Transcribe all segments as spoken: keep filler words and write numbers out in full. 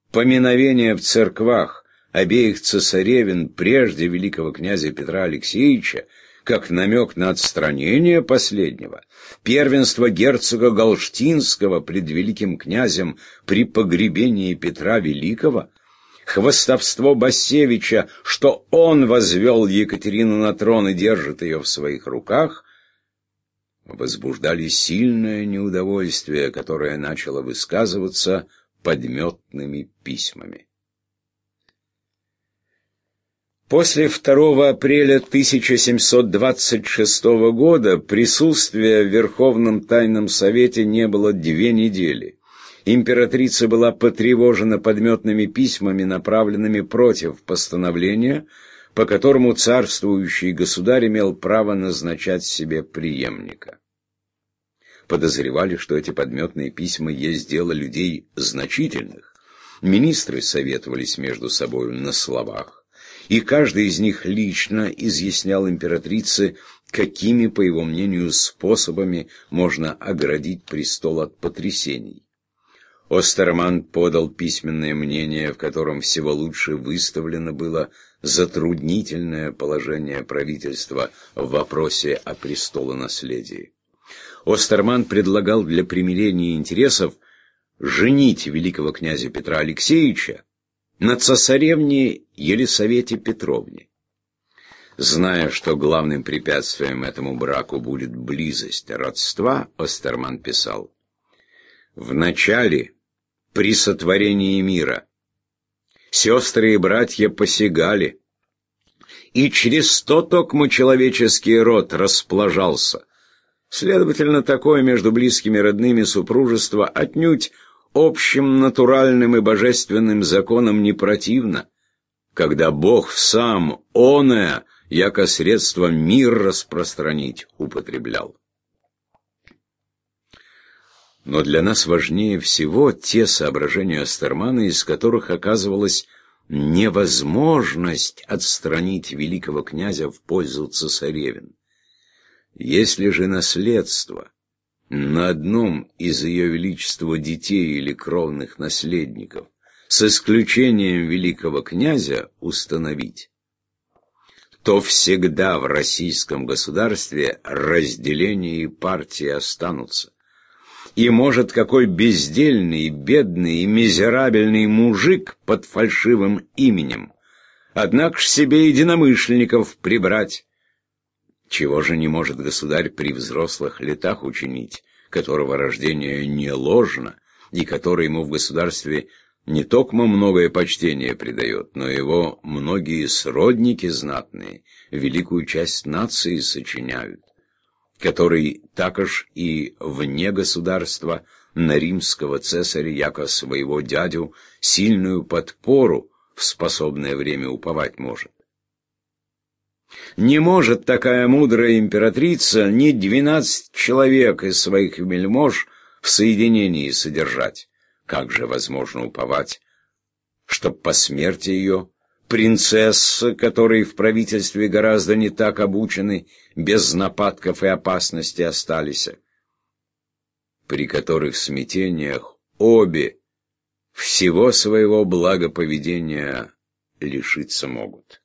поминовение в церквах обеих цесаревин прежде великого князя Петра Алексеевича, как намек на отстранение последнего, первенство герцога Галштинского пред великим князем при погребении Петра Великого, хвастовство Басевича, что он возвел Екатерину на трон и держит ее в своих руках, возбуждали сильное неудовольствие, которое начало высказываться подметными письмами. После второго апреля тысяча семьсот двадцать шестого года присутствия в Верховном Тайном Совете не было две недели. Императрица была потревожена подметными письмами, направленными против постановления, по которому царствующий государь имел право назначать себе преемника. Подозревали, что эти подметные письма есть дело людей значительных. Министры советовались между собою на словах, и каждый из них лично изъяснял императрице, какими, по его мнению, способами можно оградить престол от потрясений. Остерман подал письменное мнение, в котором всего лучше выставлено было затруднительное положение правительства в вопросе о престолонаследии. Остерман предлагал для примирения интересов женить великого князя Петра Алексеевича на цесаревне Елисавете Петровне. Зная, что главным препятствием этому браку будет близость родства, Остерман писал: «Вначале, при сотворении мира, сестры и братья посягали, и через то токмо человеческий род расположался. Следовательно, такое между близкими родными супружество отнюдь общим натуральным и божественным законам не противно, когда Бог сам оное, яко средство мир распространить, употреблял». Но для нас важнее всего те соображения Остермана, из которых оказывалась невозможность отстранить великого князя в пользу цесаревин. Если же наследство на одном из ее величества детей или кровных наследников с исключением великого князя установить, то всегда в российском государстве разделение и партии останутся. И может какой бездельный, бедный и мизерабельный мужик под фальшивым именем, однако ж себе единомышленников прибрать. Чего же не может государь при взрослых летах учинить, которого рождение не ложно, и который ему в государстве не токмо многое почтение придает, но его многие сродники знатные, великую часть нации сочиняют, который також и вне государства на римского цесаря, яко своего дядю, сильную подпору в способное время уповать может. Не может такая мудрая императрица ни двенадцать человек из своих вельмож в соединении содержать. Как же возможно уповать, чтоб по смерти ее принцессы, которые в правительстве гораздо не так обучены, без нападков и опасности остались, при которых смятениях обе всего своего благоповедения лишиться могут?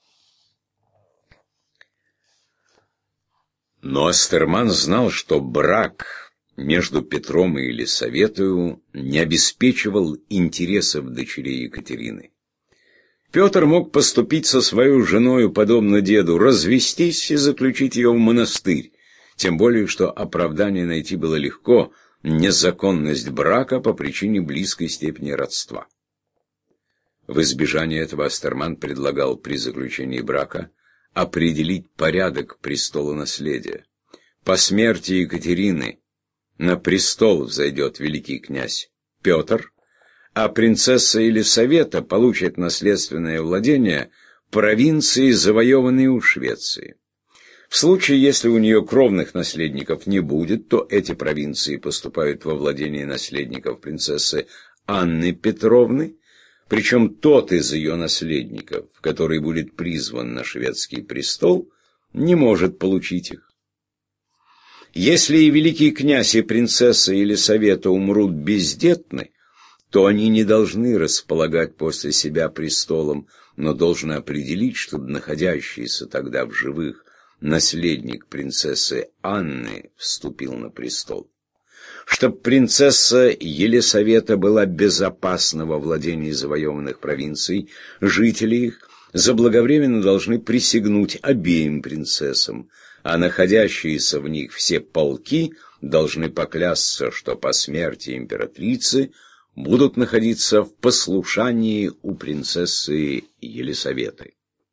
Но Остерман знал, что брак между Петром и Елисаветою не обеспечивал интересов дочерей Екатерины. Петр мог поступить со своей женою подобно деду, развестись и заключить ее в монастырь, тем более что оправдание найти было легко — незаконность брака по причине близкой степени родства. В избежание этого Остерман предлагал при заключении брака определить порядок престолонаследия. По смерти Екатерины на престол взойдет великий князь Петр, а принцесса Елисавета получит наследственное владение провинции, завоеванные у Швеции. В случае, если у нее кровных наследников не будет, то эти провинции поступают во владение наследников принцессы Анны Петровны, причем тот из ее наследников, который будет призван на шведский престол, не может получить их. Если и великий князь, и принцесса Елисавета умрут бездетны, то они не должны располагать после себя престолом, но должны определить, чтобы находящийся тогда в живых наследник принцессы Анны вступил на престол. Чтоб принцесса Елисавета была безопасна во владении завоеванных провинций, жители их заблаговременно должны присягнуть обеим принцессам, а находящиеся в них все полки должны поклясться, что по смерти императрицы будут находиться в послушании у принцессы Елисаветы.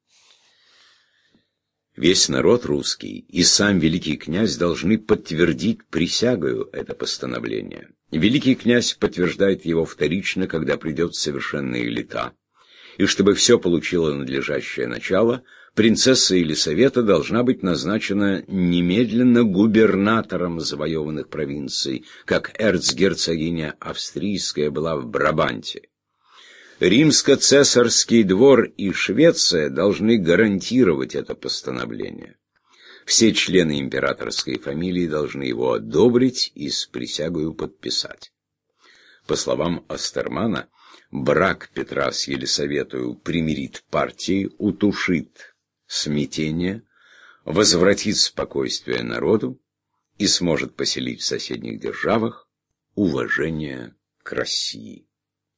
Весь народ русский и сам великий князь должны подтвердить присягою это постановление. Великий князь подтверждает его вторично, когда придет совершенная лета. И чтобы все получило надлежащее начало, принцесса Елисавета должна быть назначена немедленно губернатором завоеванных провинций, как эрцгерцогиня австрийская была в Брабанте. Римско-цесарский двор и Швеция должны гарантировать это постановление. Все члены императорской фамилии должны его одобрить и с присягою подписать. По словам Остермана, брак Петра с Елисаветою примирит партии, утушит смятение, возвратит спокойствие народу и сможет поселить в соседних державах уважение к России.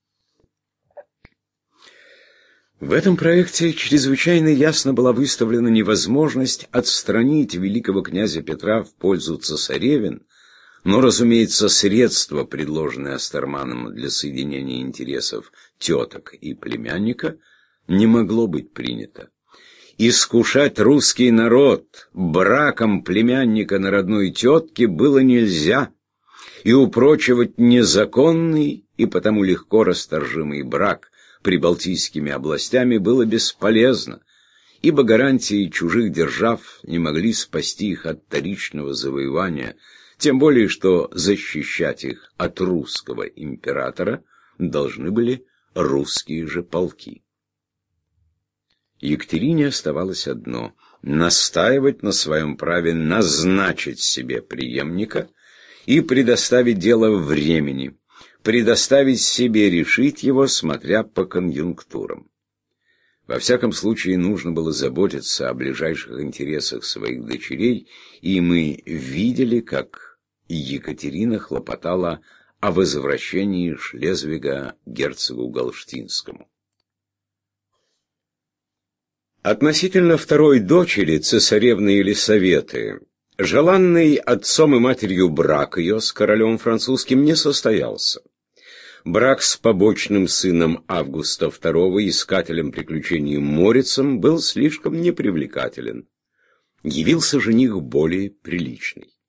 В этом проекте чрезвычайно ясно была выставлена невозможность отстранить великого князя Петра в пользу цесаревин, но, разумеется, средство, предложенное Остерманом для соединения интересов теток и племянника, не могло быть принято. Искушать русский народ браком племянника на родной тетке было нельзя, и упрочивать незаконный и потому легко расторжимый брак прибалтийскими областями было бесполезно, ибо гарантии чужих держав не могли спасти их от вторичного завоевания, тем более что защищать их от русского императора должны были русские же полки. Екатерине оставалось одно — настаивать на своем праве назначить себе преемника и предоставить дело времени, предоставить себе решить его, смотря по конъюнктурам. Во всяком случае, нужно было заботиться о ближайших интересах своих дочерей, и мы видели, как Екатерина хлопотала о возвращении Шлезвига герцогу Галштинскому. Относительно второй дочери, цесаревны Елисаветы, желанный отцом и матерью брак ее с королем французским не состоялся. Брак с побочным сыном Августа второго, искателем приключений Морицем, был слишком непривлекателен. Явился жених более приличный.